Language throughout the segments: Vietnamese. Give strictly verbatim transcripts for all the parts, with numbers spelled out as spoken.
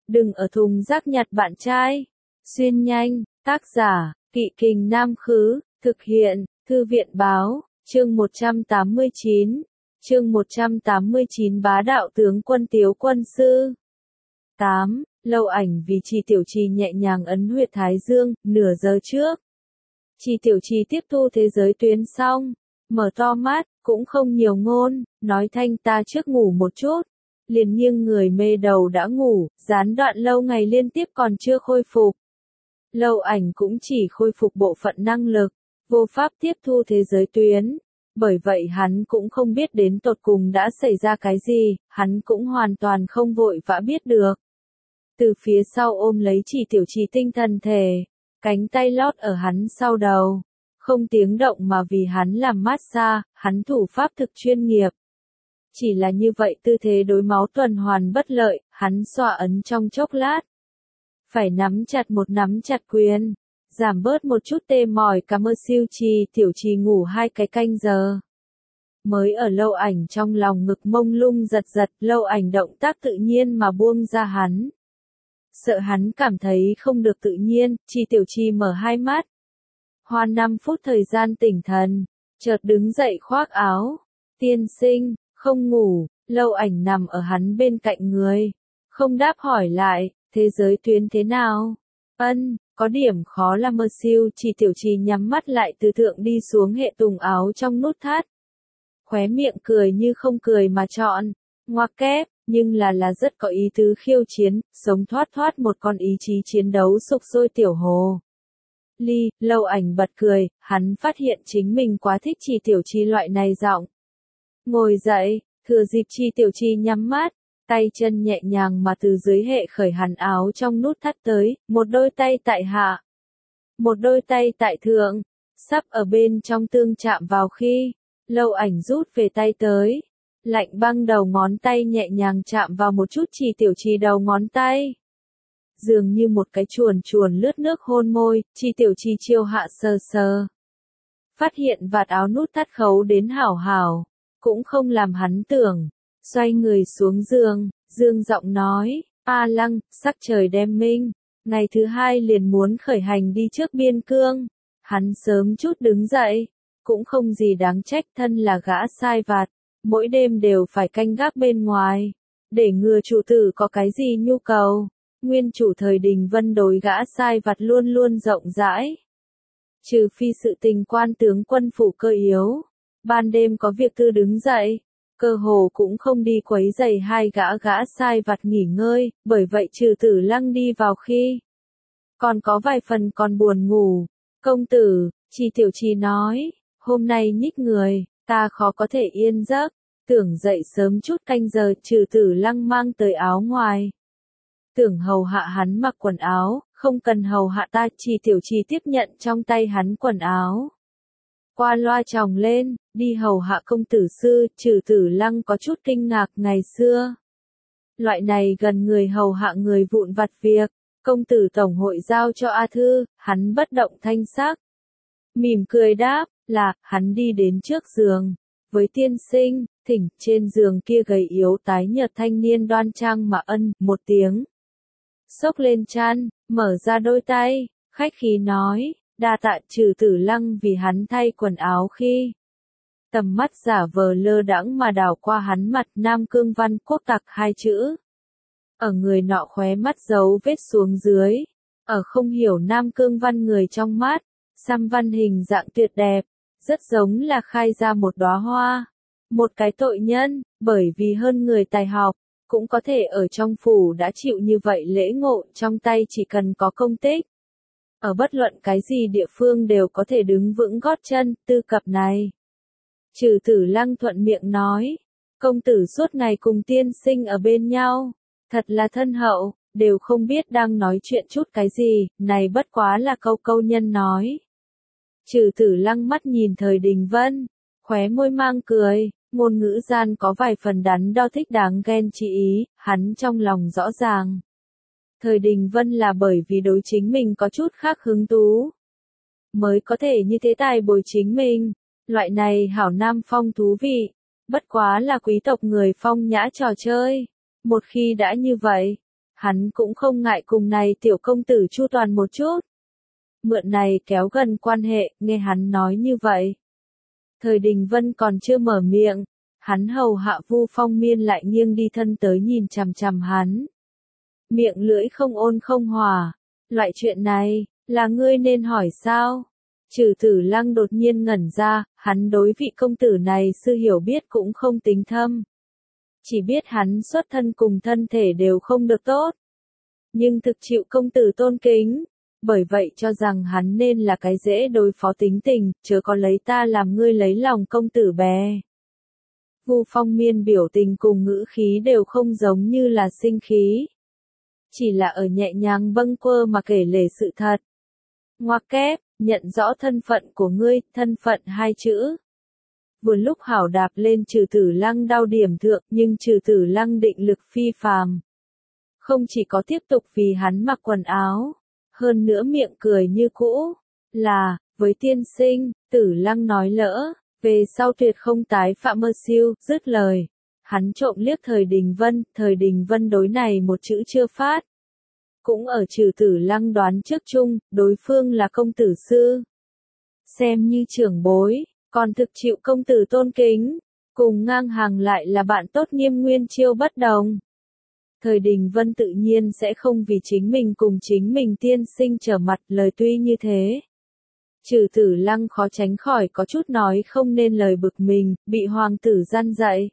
đừng ở thùng rác nhặt bạn trai. Xuyên nhanh, tác giả, Kỵ Kình Nam Khứ, thực hiện, Thư viện Báo, chương một trăm tám mươi chín, chương một trăm tám mươi chín Bá đạo tướng quân Tiếu quân sư. tám. Lâu Ảnh vì Trì Tiểu Trì nhẹ nhàng ấn huyệt thái dương, nửa giờ trước. Trì Tiểu Trì tiếp thu thế giới tuyến xong, mở to mắt, cũng không nhiều ngôn, nói thanh ta trước ngủ một chút. Liền nghiêng người mê đầu đã ngủ, gián đoạn lâu ngày liên tiếp còn chưa khôi phục. Lâu Ảnh cũng chỉ khôi phục bộ phận năng lực, vô pháp tiếp thu thế giới tuyến. Bởi vậy hắn cũng không biết đến tột cùng đã xảy ra cái gì, hắn cũng hoàn toàn không vội vã biết được. Từ phía sau ôm lấy Trì Tiểu Trì tinh thần thể, cánh tay lót ở hắn sau đầu, không tiếng động mà vì hắn làm massage, hắn thủ pháp thực chuyên nghiệp. Chỉ là như vậy tư thế đối máu tuần hoàn bất lợi, hắn xoa ấn trong chốc lát. Phải nắm chặt một nắm chặt quyền, giảm bớt một chút tê mỏi. Cảm ơn siêu Trì Tiểu Trì ngủ hai cái canh giờ. Mới ở Lâu Ảnh trong lòng ngực mông lung giật giật, Lâu Ảnh động tác tự nhiên mà buông ra hắn. Sợ hắn cảm thấy không được tự nhiên, Trì Tiểu Trì mở hai mắt. Hoa năm phút thời gian tỉnh thần, chợt đứng dậy khoác áo. Tiên sinh, không ngủ. Lâu Ảnh nằm ở hắn bên cạnh người, không đáp hỏi lại, thế giới tuyến thế nào? Ân, có điểm khó là mơ siêu. Trì Tiểu Trì nhắm mắt lại từ thượng đi xuống hệ tùng áo trong nút thắt. Khóe miệng cười như không cười mà chọn, ngoặc kép, nhưng là là rất có ý tứ khiêu chiến, sống thoát thoát một con ý chí chiến đấu sục sôi tiểu hồ. Ly, Lâu Ảnh bật cười, hắn phát hiện chính mình quá thích Trì Tiểu Trì loại này giọng. Ngồi dậy, thừa dịp Trì Tiểu Trì nhắm mắt, tay chân nhẹ nhàng mà từ dưới hệ khởi hắn áo trong nút thắt tới, một đôi tay tại hạ, một đôi tay tại thượng, sắp ở bên trong tương chạm vào khi, Lâu Ảnh rút về tay tới. Lạnh băng đầu ngón tay nhẹ nhàng chạm vào một chút Trì Tiểu Trì đầu ngón tay. Dường như một cái chuồn chuồn lướt nước hôn môi, Trì Tiểu Trì chiêu hạ sờ sờ. Phát hiện vạt áo nút thắt khấu đến hảo hảo, cũng không làm hắn tưởng. Xoay người xuống giường, dương giọng nói, A Lăng, sắc trời đem minh. Ngày thứ hai liền muốn khởi hành đi trước biên cương. Hắn sớm chút đứng dậy, cũng không gì đáng trách, thân là gã sai vặt. Mỗi đêm đều phải canh gác bên ngoài, để ngừa chủ tử có cái gì nhu cầu. Nguyên chủ thời Đình Vân đối gã sai vặt luôn luôn rộng rãi. Trừ phi sự tình quan tướng quân phủ cơ yếu, ban đêm có việc tư đứng dậy, cơ hồ cũng không đi quấy rầy hai gã gã sai vặt nghỉ ngơi, bởi vậy Trừ Tử Lăng đi vào khi còn có vài phần còn buồn ngủ. Công tử, Trì Tiểu Trì nói, hôm nay nhích người, ta khó có thể yên giấc, tưởng dậy sớm chút canh giờ. Trừ Tử Lăng mang tới áo ngoài, tưởng hầu hạ hắn mặc quần áo, không cần hầu hạ ta. Trì Tiểu Trì tiếp nhận trong tay hắn quần áo, qua loa tròng lên, đi hầu hạ công tử sư. Trừ Tử Lăng có chút kinh ngạc, ngày xưa loại này gần người hầu hạ người vụn vặt việc, công tử tổng hội giao cho A Thư. Hắn bất động thanh sắc, mỉm cười đáp, là. Hắn đi đến trước giường, với tiên sinh, thỉnh. Trên giường kia gầy yếu tái nhợt thanh niên đoan trang mà ân một tiếng, xốc lên chăn, mở ra đôi tay, khách khí nói, đa tạ. Trừ Tử Lăng vì hắn thay quần áo khi, tầm mắt giả vờ lơ đãng mà đảo qua hắn mặt. Nam Cương Văn Quốc tặc hai chữ, ở người nọ khóe mắt dấu vết xuống dưới, ở không hiểu Nam Cương Văn người trong mắt, xăm văn hình dạng tuyệt đẹp, rất giống là khai ra một đóa hoa. Một cái tội nhân, bởi vì hơn người tài học, cũng có thể ở trong phủ đã chịu như vậy lễ ngộ, trong tay chỉ cần có công tích. Ở bất luận cái gì địa phương đều có thể đứng vững gót chân, tư cập này. Trừ Tử Lăng thuận miệng nói, công tử suốt ngày cùng tiên sinh ở bên nhau, thật là thân hậu, đều không biết đang nói chuyện chút cái gì, này bất quá là câu câu nhân nói. Trừ Tử Lăng mắt nhìn thời Đình Vân, khóe môi mang cười, ngôn ngữ gian có vài phần đắn đo thích đáng ghen chi ý, hắn trong lòng rõ ràng. Thời Đình Vân là bởi vì đối chính mình có chút khác hứng thú, mới có thể như thế tài bồi chính mình, loại này hảo nam phong thú vị, bất quá là quý tộc người phong nhã trò chơi. Một khi đã như vậy, Hắn cũng không ngại cùng này tiểu công tử chu toàn một chút. Mượn này kéo gần quan hệ, nghe hắn nói như vậy. Thời Đình Vân còn chưa mở miệng, hắn hầu hạ Vu Phong Miên lại nghiêng đi thân tới nhìn chằm chằm hắn. Miệng lưỡi không ôn không hòa, loại chuyện này, là ngươi nên hỏi sao? Trừ Tử Lăng đột nhiên ngẩn ra, hắn đối vị công tử này sư hiểu biết cũng không tính thâm. Chỉ biết hắn xuất thân cùng thân thể đều không được tốt. Nhưng thực chịu công tử tôn kính, bởi vậy cho rằng hắn nên là cái dễ đối phó tính tình, chớ có lấy ta làm ngươi lấy lòng công tử bè. Vu Phong Miên biểu tình cùng ngữ khí đều không giống như là sinh khí. Chỉ là ở nhẹ nhàng bâng quơ mà kể lể sự thật. Ngoặc kép, nhận rõ thân phận của ngươi, thân phận hai chữ. Vừa lúc hảo đạp lên Trừ Tử Lăng đau điểm thượng, nhưng Trừ Tử Lăng định lực phi phàm. Không chỉ có tiếp tục vì hắn mặc quần áo, hơn nữa miệng cười như cũ, là, với tiên sinh, Tử Lăng nói lỡ, về sau tuyệt không tái phạm mơ siêu, dứt lời. Hắn trộm liếc Thời Đình Vân, Thời Đình Vân đối này một chữ chưa phát. Cũng ở Trừ Tử Lăng đoán trước chung, đối phương là công tử sư. Xem như trưởng bối, còn thực chịu công tử tôn kính, cùng ngang hàng lại là bạn tốt Nghiêm Nguyên Chiêu bất đồng. Thời Đình Vân tự nhiên sẽ không vì chính mình cùng chính mình tiên sinh trở mặt, lời tuy như thế. Trừ Tử Lăng khó tránh khỏi có chút nói không nên lời bực mình, bị hoàng tử gian dạy.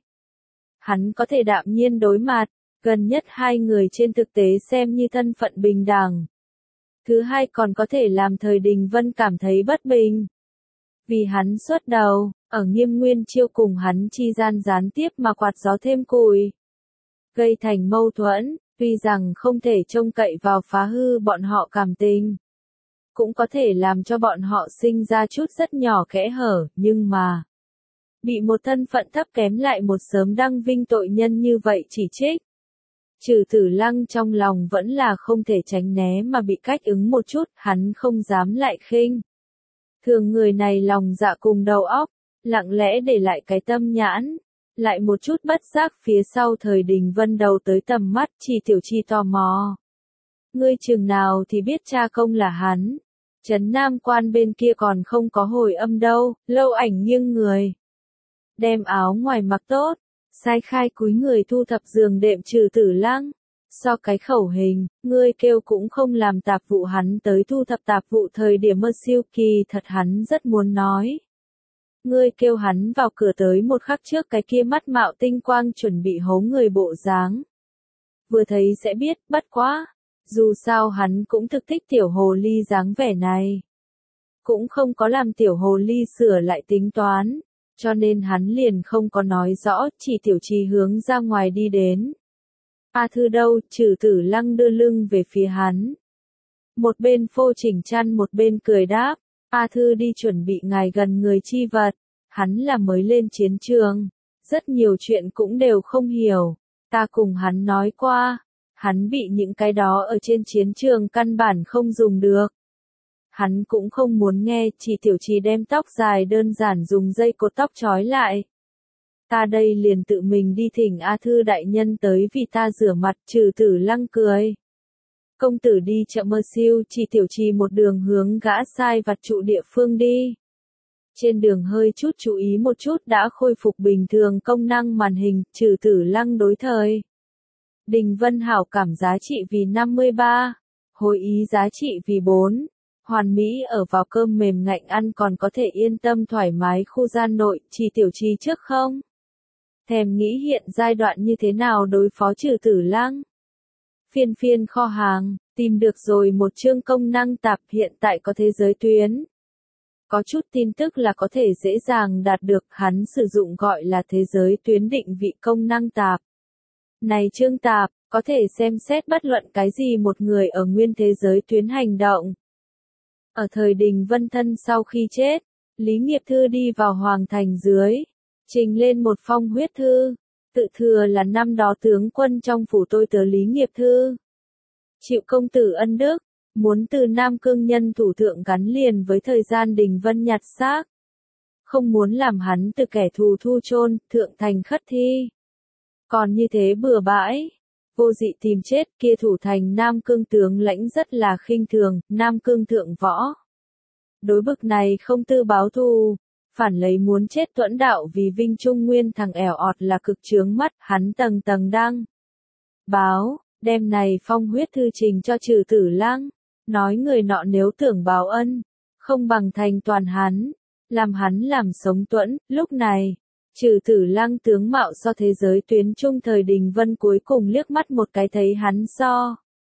Hắn có thể đạm nhiên đối mặt, gần nhất hai người trên thực tế xem như thân phận bình đẳng. Thứ hai còn có thể làm Thời Đình Vân cảm thấy bất bình. Vì hắn xuất đầu, ở Nghiêm Nguyên Chiêu cùng hắn chi gian gián tiếp mà quạt gió thêm củi. Gây thành mâu thuẫn, tuy rằng không thể trông cậy vào phá hư bọn họ cảm tình. Cũng có thể làm cho bọn họ sinh ra chút rất nhỏ kẽ hở, nhưng mà bị một thân phận thấp kém lại một sớm đăng vinh tội nhân như vậy chỉ trích. Trừ Tử Lăng trong lòng vẫn là không thể tránh né mà bị cách ứng một chút, hắn không dám lại khinh. Thường người này lòng dạ cùng đầu óc, lặng lẽ để lại cái tâm nhãn, lại một chút bất giác phía sau Thời Đình Vân đầu tới tầm mắt, Chỉ Tiểu Chi tò mò. Ngươi chừng nào thì biết cha công là hắn, Trấn Nam Quan bên kia còn không có hồi âm đâu, Lâu Ảnh nghiêng người. Đem áo ngoài mặc tốt, sai khai cúi người thu thập giường đệm Trừ Tử Lăng. So cái khẩu hình, ngươi kêu cũng không làm tạp vụ hắn tới thu thập tạp vụ thời điểm mơ siêu kỳ thật hắn rất muốn nói. Ngươi kêu hắn vào cửa tới một khắc trước cái kia mắt mạo tinh quang chuẩn bị hố người bộ dáng. Vừa thấy sẽ biết, bất quá. Dù sao hắn cũng thực thích tiểu hồ ly dáng vẻ này. Cũng không có làm tiểu hồ ly sửa lại tính toán. Cho nên hắn liền không có nói rõ, Chỉ Tiểu Chi hướng ra ngoài đi đến. A Thư đâu, Trừ Tử Lăng đưa lưng về phía hắn. Một bên phô chỉnh chăn một bên cười đáp, A Thư đi chuẩn bị ngài gần người chi vật. Hắn là mới lên chiến trường, rất nhiều chuyện cũng đều không hiểu. Ta cùng hắn nói qua, hắn bị những cái đó ở trên chiến trường căn bản không dùng được. Hắn cũng không muốn nghe, Chỉ Tiểu Chi đem tóc dài đơn giản dùng dây cột tóc trói lại. Ta đây liền tự mình đi thỉnh A Thư đại nhân tới vì ta rửa mặt. Trừ Tử Lăng cười. Công tử đi chợ mơ siêu, Chỉ Tiểu Chi một đường hướng gã sai vặt trụ địa phương đi. Trên đường hơi chút chú ý một chút đã khôi phục bình thường công năng màn hình. Trừ Tử Lăng đối thời Đình Vân hảo cảm giá trị vì năm mươi ba, hồi ý giá trị vì bốn. Hoàn mỹ ở vào cơm mềm ngạnh ăn còn có thể yên tâm thoải mái khu gian nội. Chỉ Tiểu Chi trước không thèm nghĩ hiện giai đoạn như thế nào đối phó Trừ Tử Lăng. Phiên phiên kho hàng, tìm được rồi một chương công năng tạp, hiện tại có thế giới tuyến. Có chút tin tức là có thể dễ dàng đạt được, hắn sử dụng gọi là thế giới tuyến định vị công năng tạp. Này chương tạp, có thể xem xét bất luận cái gì một người ở nguyên thế giới tuyến hành động. Ở thời Đình Vân thân sau khi chết, Lý Nghiệp Thư đi vào Hoàng Thành dưới, trình lên một phong huyết thư, tự thừa là năm đó tướng quân trong phủ tôi tớ Lý Nghiệp Thư. Chịu công tử ân đức, muốn từ Nam Cương nhân thủ thượng gắn liền với thời gian Đình Vân nhặt xác. Không muốn làm hắn từ kẻ thù thu chôn, thượng thành khất thi. Còn như thế bừa bãi, vô dị tìm chết, kia thủ thành Nam Cương tướng lãnh rất là khinh thường, Nam Cương thượng võ. Đối bực này không tư báo thù, phản lấy muốn chết Tuẫn Đạo vì Vinh Trung Nguyên thằng ẻo ọt là cực chướng mắt, hắn tầng tầng đăng. Báo, đem này phong huyết thư trình cho Trừ Tử Lăng, nói người nọ nếu tưởng báo ân, không bằng thành toàn hắn, làm hắn làm sống Tuẫn, lúc này. Trừ Tử Lăng tướng mạo so thế giới tuyến trung thời Đình Vân cuối cùng liếc mắt một cái thấy hắn so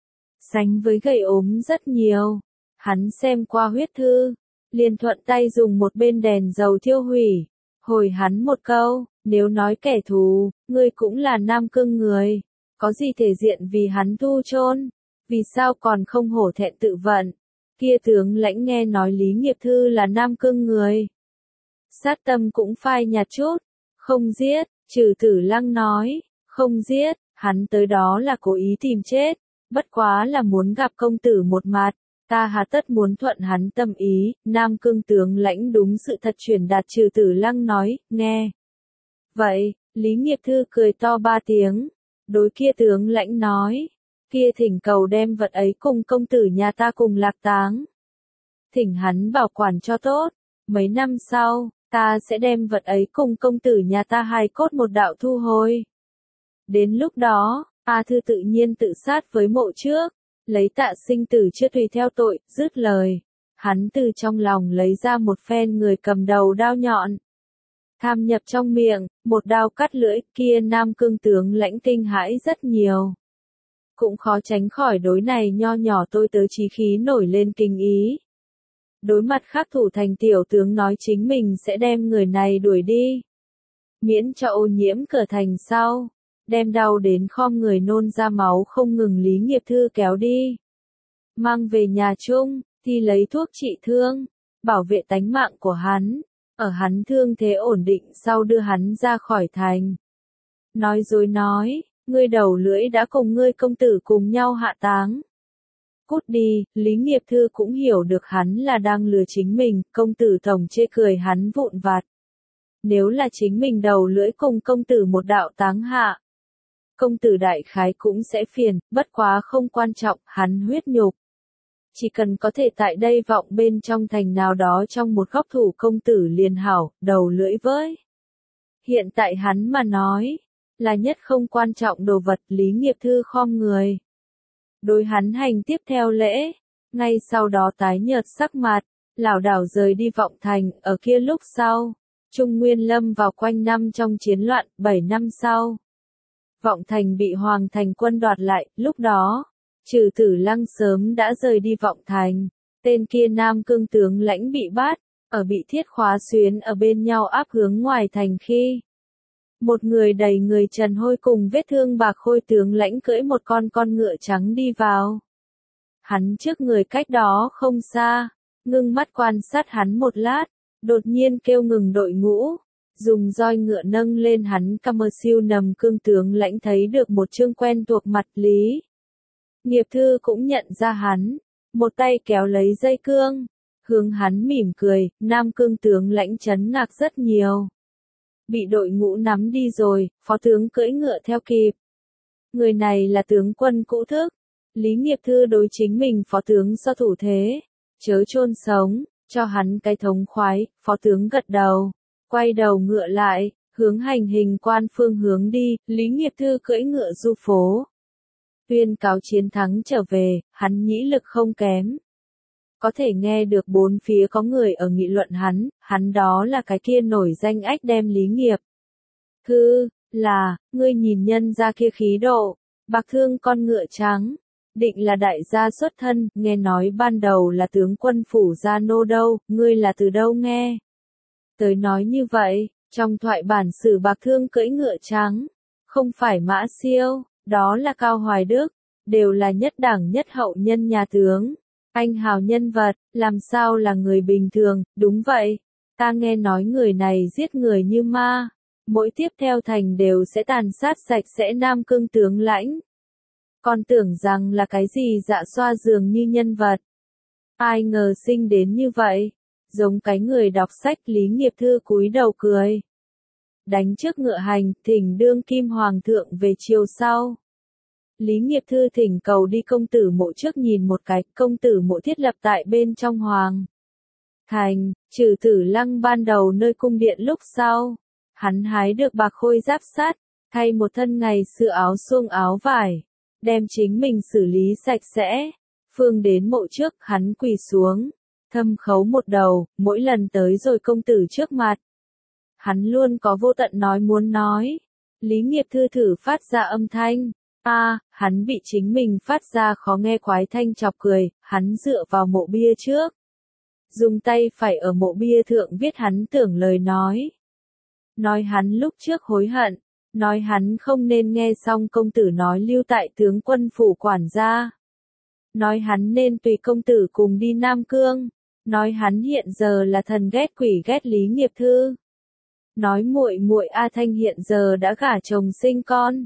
sánh với gầy ốm rất nhiều. Hắn xem qua huyết thư, liền thuận tay dùng một bên đèn dầu thiêu hủy, hồi hắn một câu, nếu nói kẻ thù, ngươi cũng là Nam Cương người, có gì thể diện vì hắn thu chôn, vì sao còn không hổ thẹn tự vận. Kia tướng lãnh nghe nói Lý Nghiệp Thư là Nam Cương người, sát tâm cũng phai nhạt chút. Không giết, Trừ Tử Lăng nói, không giết, hắn tới đó là cố ý tìm chết, bất quá là muốn gặp công tử một mặt, ta hà tất muốn thuận hắn tâm ý. Nam Cương tướng lãnh đúng sự thật truyền đạt. Trừ Tử Lăng nói, nghe. Vậy, Lý Nghiệp Thư cười to ba tiếng, đối kia tướng lãnh nói, kia thỉnh cầu đem vật ấy cùng công tử nhà ta cùng lạc táng. Thỉnh hắn bảo quản cho tốt, mấy năm sau, ta sẽ đem vật ấy cùng công tử nhà ta hài cốt một đạo thu hồi. Đến lúc đó, A Thư tự nhiên tự sát với mộ trước, lấy Tạ Sinh tử chưa tùy theo tội, dứt lời. Hắn từ trong lòng lấy ra một phen người cầm đầu đao nhọn. Tham nhập trong miệng, một đao cắt lưỡi, kia Nam Cương tướng lãnh kinh hãi rất nhiều. Cũng khó tránh khỏi đối này nho nhỏ tôi tớ chí khí nổi lên kinh ý. Đối mặt khác thủ thành tiểu tướng nói chính mình sẽ đem người này đuổi đi, miễn cho ô nhiễm cửa thành sau, đem đau đến khom người nôn ra máu không ngừng. Lý Nghiệp Thư kéo đi, mang về nhà chung, thì lấy thuốc trị thương, bảo vệ tánh mạng của hắn, ở hắn thương thế ổn định sau đưa hắn ra khỏi thành. Nói dối nói, ngươi đầu lưỡi đã cùng ngươi công tử cùng nhau hạ táng. Cút đi. Lý Nghiệp Thư cũng hiểu được hắn là đang lừa chính mình, công tử tổng chê cười hắn vụn vặt. Nếu là chính mình đầu lưỡi cùng công tử một đạo táng hạ, công tử đại khái cũng sẽ phiền, bất quá không quan trọng, hắn huyết nhục. Chỉ cần có thể tại đây vọng bên trong thành nào đó trong một góc thủ công tử liền hảo, đầu lưỡi với. Hiện tại hắn mà nói, là nhất không quan trọng đồ vật. Lý Nghiệp Thư khom người. Đối hắn hành tiếp theo lễ, ngay sau đó tái nhợt sắc mặt, lảo đảo rời đi vọng thành. Ở kia lúc sau, Trung Nguyên lâm vào quanh năm trong chiến loạn. Bảy năm sau, vọng thành bị Hoàng thành quân đoạt lại, lúc đó, Trừ Tử Lăng sớm đã rời đi vọng thành, tên kia Nam Cương tướng lãnh bị bắt, ở bị thiết khóa xuyến ở bên nhau áp hướng ngoài thành khi. Một người đầy người trần hôi cùng vết thương bạc khôi tướng lãnh cưỡi một con con ngựa trắng đi vào. Hắn trước người cách đó không xa, ngưng mắt quan sát hắn một lát, đột nhiên kêu ngừng đội ngũ, dùng roi ngựa nâng lên hắn. Cam siêu nầm Cương tướng lãnh thấy được một chương quen thuộc mặt. Lý Nghiệp Thư cũng nhận ra hắn, một tay kéo lấy dây cương, hướng hắn mỉm cười. Nam Cương tướng lãnh chấn ngạc rất nhiều. Bị đội ngũ nắm đi rồi, phó tướng cưỡi ngựa theo kịp. Người này là tướng quân cũ thức. Lý Nghiệp Thư đối chính mình phó tướng so thủ thế, chớ chôn sống, cho hắn cái thống khoái. Phó tướng gật đầu, quay đầu ngựa lại, hướng hành hình quan phương hướng đi. Lý Nghiệp Thư cưỡi ngựa du phố, tuyên cáo chiến thắng trở về. Hắn nhĩ lực không kém, có thể nghe được bốn phía có người ở nghị luận hắn. Hắn đó là cái kia nổi danh ách đem Lý Nghiệp Thư, là, ngươi nhìn nhân ra kia khí độ, bạc thương con ngựa trắng, định là đại gia xuất thân. Nghe nói ban đầu là tướng quân phủ gia nô đâu, ngươi là từ đâu nghe? Tới nói như vậy, trong thoại bản sử bạc thương cưỡi ngựa trắng, không phải Mã Siêu, đó là Cao Hoài Đức, đều là nhất đẳng nhất hậu nhân nhà tướng. Anh hào nhân vật, làm sao là người bình thường. Đúng vậy, ta nghe nói người này giết người như ma, mỗi tiếp theo thành đều sẽ tàn sát sạch sẽ Nam Cương tướng lãnh. Còn tưởng rằng là cái gì dạ xoa dường như nhân vật. Ai ngờ sinh đến như vậy, giống cái người đọc sách. Lý Nghiệp Thư cúi đầu cười, đánh trước ngựa hành, thỉnh đương kim hoàng thượng về chiều sau. Lý Nghiệp Thư thỉnh cầu đi công tử mộ trước nhìn một cái, công tử mộ thiết lập tại bên trong hoàng thành, trừ Tử Lăng ban đầu nơi cung điện lúc sau, hắn hái được bạc khôi giáp sắt, thay một thân ngày xưa áo suông áo vải, đem chính mình xử lý sạch sẽ, phương đến mộ trước, hắn quỳ xuống, thâm khấu một đầu, mỗi lần tới rồi công tử trước mặt. Hắn luôn có vô tận nói muốn nói, Lý Nghiệp Thư thử phát ra âm thanh, a, à, hắn bị chính mình phát ra khó nghe quái thanh chọc cười, hắn dựa vào mộ bia trước. Dùng tay phải ở mộ bia thượng viết hắn tưởng lời nói. Nói hắn lúc trước hối hận, nói hắn không nên nghe xong công tử nói lưu tại tướng quân phủ quản gia. Nói hắn nên tùy công tử cùng đi Nam Cương, nói hắn hiện giờ là thần ghét quỷ ghét Lý Nghiệp Thư. Nói muội muội A Thanh hiện giờ đã gả chồng sinh con.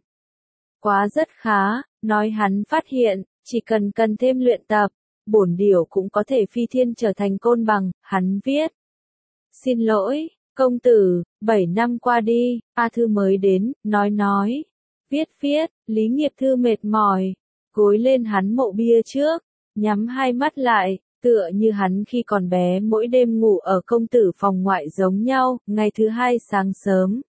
Quá rất khá, nói hắn phát hiện, chỉ cần cần thêm luyện tập, bổn điểu cũng có thể phi thiên trở thành côn bằng, hắn viết. Xin lỗi, công tử, bảy năm qua đi, A Thư mới đến, nói nói, viết viết, Lý Nghiệp Thư mệt mỏi, gối lên hắn mộ bia trước, nhắm hai mắt lại, tựa như hắn khi còn bé mỗi đêm ngủ ở công tử phòng ngoại giống nhau, ngày thứ hai sáng sớm.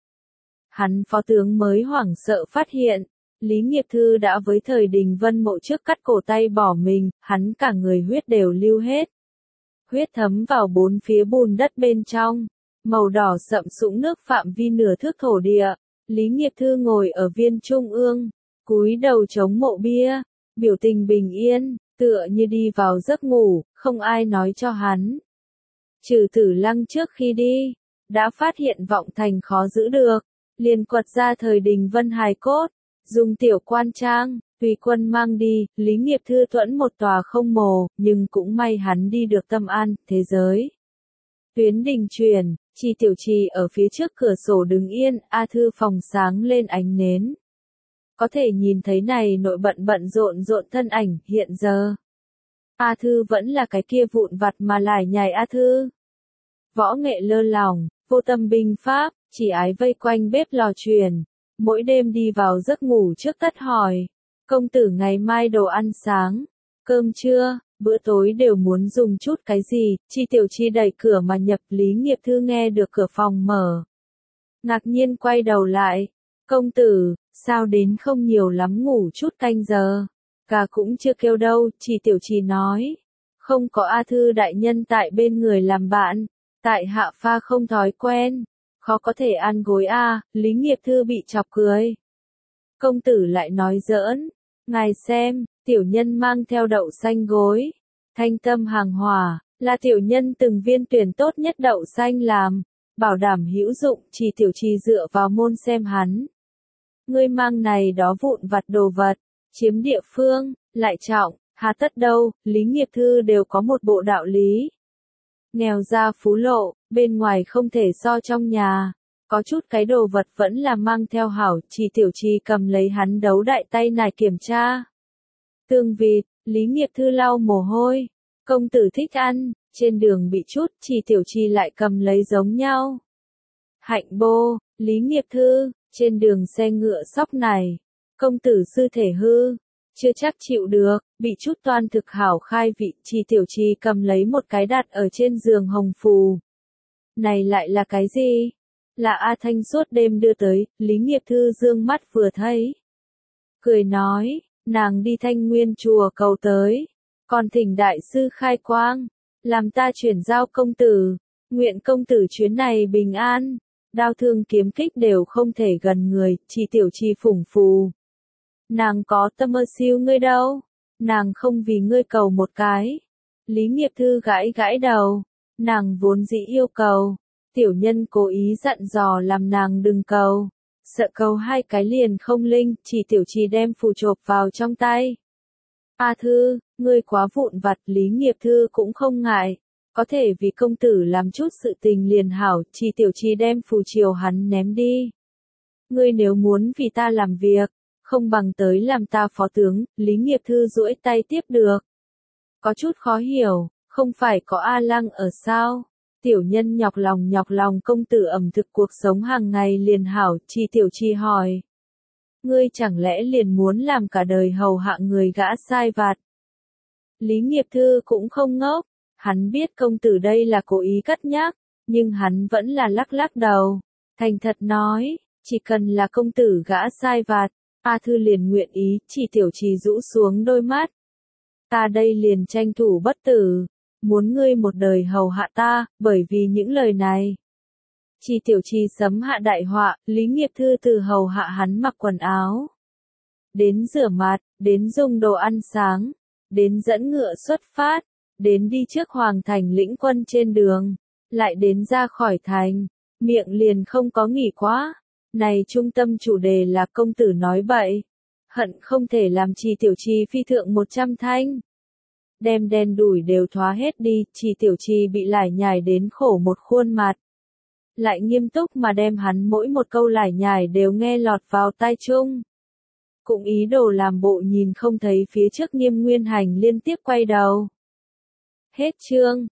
Hắn phó tướng mới hoảng sợ phát hiện, Lý Nghiệp Thư đã với thời Đình Vân mộ trước cắt cổ tay bỏ mình, hắn cả người huyết đều lưu hết. Huyết thấm vào bốn phía bùn đất bên trong, màu đỏ sậm sũng nước phạm vi nửa thước thổ địa. Lý Nghiệp Thư ngồi ở viên trung ương, cúi đầu chống mộ bia, biểu tình bình yên, tựa như đi vào giấc ngủ, không ai nói cho hắn. Trừ Tử Lăng trước khi đi, đã phát hiện vọng thành khó giữ được, liền quật ra thời Đình Vân hài cốt, dùng tiểu quan trang, tùy quân mang đi, Lý Nghiệp Thư thuẫn một tòa không mồ, nhưng cũng may hắn đi được tâm an, thế giới. Tuyến đình truyền, Chi Tiểu Trì ở phía trước cửa sổ đứng yên, A Thư phòng sáng lên ánh nến. Có thể nhìn thấy này nội bận bận rộn rộn thân ảnh, hiện giờ. A Thư vẫn là cái kia vụn vặt mà lải nhải A Thư. Võ nghệ lơ lỏng, vô tâm binh pháp, chỉ ái vây quanh bếp lò truyền. Mỗi đêm đi vào giấc ngủ trước tất hỏi, công tử ngày mai đồ ăn sáng, cơm trưa, bữa tối đều muốn dùng chút cái gì, Chi Tiểu Chi đẩy cửa mà nhập. Lý Nghiệp Thư nghe được cửa phòng mở. Ngạc nhiên quay đầu lại, công tử, sao đến không nhiều lắm ngủ chút canh giờ, cả cũng chưa kêu đâu, Chi Tiểu Chi nói, không có A Thư đại nhân tại bên người làm bạn, tại hạ pha không thói quen. Khó có thể ăn gối a, à, Lý Nghiệp Thư bị chọc cười. Công tử lại nói giỡn, ngài xem, tiểu nhân mang theo đậu xanh gối, thanh tâm hàng hòa, là tiểu nhân từng viên tuyển tốt nhất đậu xanh làm, bảo đảm hữu dụng, Chi Tiểu Chi dựa vào môn xem hắn. Ngươi mang này đó vụn vặt đồ vật, chiếm địa phương, lại trọng, hà tất đâu, Lý Nghiệp Thư đều có một bộ đạo lý. Nghèo ra phú lộ, bên ngoài không thể so trong nhà, có chút cái đồ vật vẫn là mang theo hảo, Chi Tiểu Chi cầm lấy hắn đấu đại tay nải kiểm tra. Tương vịt, Lý Nghiệp Thư lau mồ hôi, công tử thích ăn, trên đường bị chút, Chi Tiểu Chi lại cầm lấy giống nhau. Hạnh bô, Lý Nghiệp Thư, trên đường xe ngựa sóc này, công tử sư thể hư. Chưa chắc chịu được, bị chút toan thực hảo khai vị, Chi Tiểu Chi cầm lấy một cái đặt ở trên giường hồng phù. Này lại là cái gì? Là A Thanh suốt đêm đưa tới, Lý Nghiệp Thư dương mắt vừa thấy. Cười nói, nàng đi Thanh Nguyên chùa cầu tới, còn thỉnh đại sư khai quang, làm ta chuyển giao công tử, nguyện công tử chuyến này bình an, đao thương kiếm kích đều không thể gần người, Chi Tiểu Chi phủng phù. Nàng có tâm ơ siêu ngươi đâu, nàng không vì ngươi cầu một cái. Lý Nghiệp Thư gãi gãi đầu, nàng vốn dĩ yêu cầu, tiểu nhân cố ý dặn dò làm nàng đừng cầu, sợ cầu hai cái liền không linh, Chỉ Tiểu Chi đem phù chộp vào trong tay. A Thư, ngươi quá vụn vặt, Lý Nghiệp Thư cũng không ngại, có thể vì công tử làm chút sự tình liền hảo, Chỉ Tiểu Chi đem phù chiều hắn ném đi. Ngươi nếu muốn vì ta làm việc, không bằng tới làm ta phó tướng, Lý Nghiệp Thư duỗi tay tiếp được. Có chút khó hiểu, không phải có A Lăng ở sao? Tiểu nhân nhọc lòng nhọc lòng công tử ẩm thực cuộc sống hàng ngày liền hảo, Chi Tiểu Chi hỏi. ngươi chẳng lẽ liền muốn làm cả đời hầu hạ người gã sai vặt. Lý Nghiệp Thư cũng không ngốc, hắn biết công tử đây là cố ý cất nhắc, nhưng hắn vẫn là lắc lắc đầu, thành thật nói, chỉ cần là công tử gã sai vặt, A Thư liền nguyện ý, chỉ tiểu trì rũ xuống đôi mắt. Ta đây liền tranh thủ bất tử, muốn ngươi một đời hầu hạ ta, bởi vì những lời này. Chỉ tiểu trì sấm hạ đại họa, Lý Nghiệp Thư từ hầu hạ hắn mặc quần áo, đến rửa mặt, đến dùng đồ ăn sáng, đến dẫn ngựa xuất phát, đến đi trước hoàng thành lĩnh quân trên đường, lại đến ra khỏi thành, miệng liền không có nghỉ quá. Này trung tâm chủ đề là công tử nói bậy, hận không thể làm Trì tiểu trì phi thượng một trăm thanh. Đem đen đủi đều thoá hết đi, Trì tiểu trì bị lải nhải đến khổ một khuôn mặt. Lại nghiêm túc mà đem hắn mỗi một câu lải nhải đều nghe lọt vào tai chung. Cũng ý đồ làm bộ nhìn không thấy phía trước Nghiêm Nguyên Hành liên tiếp quay đầu. Hết chương.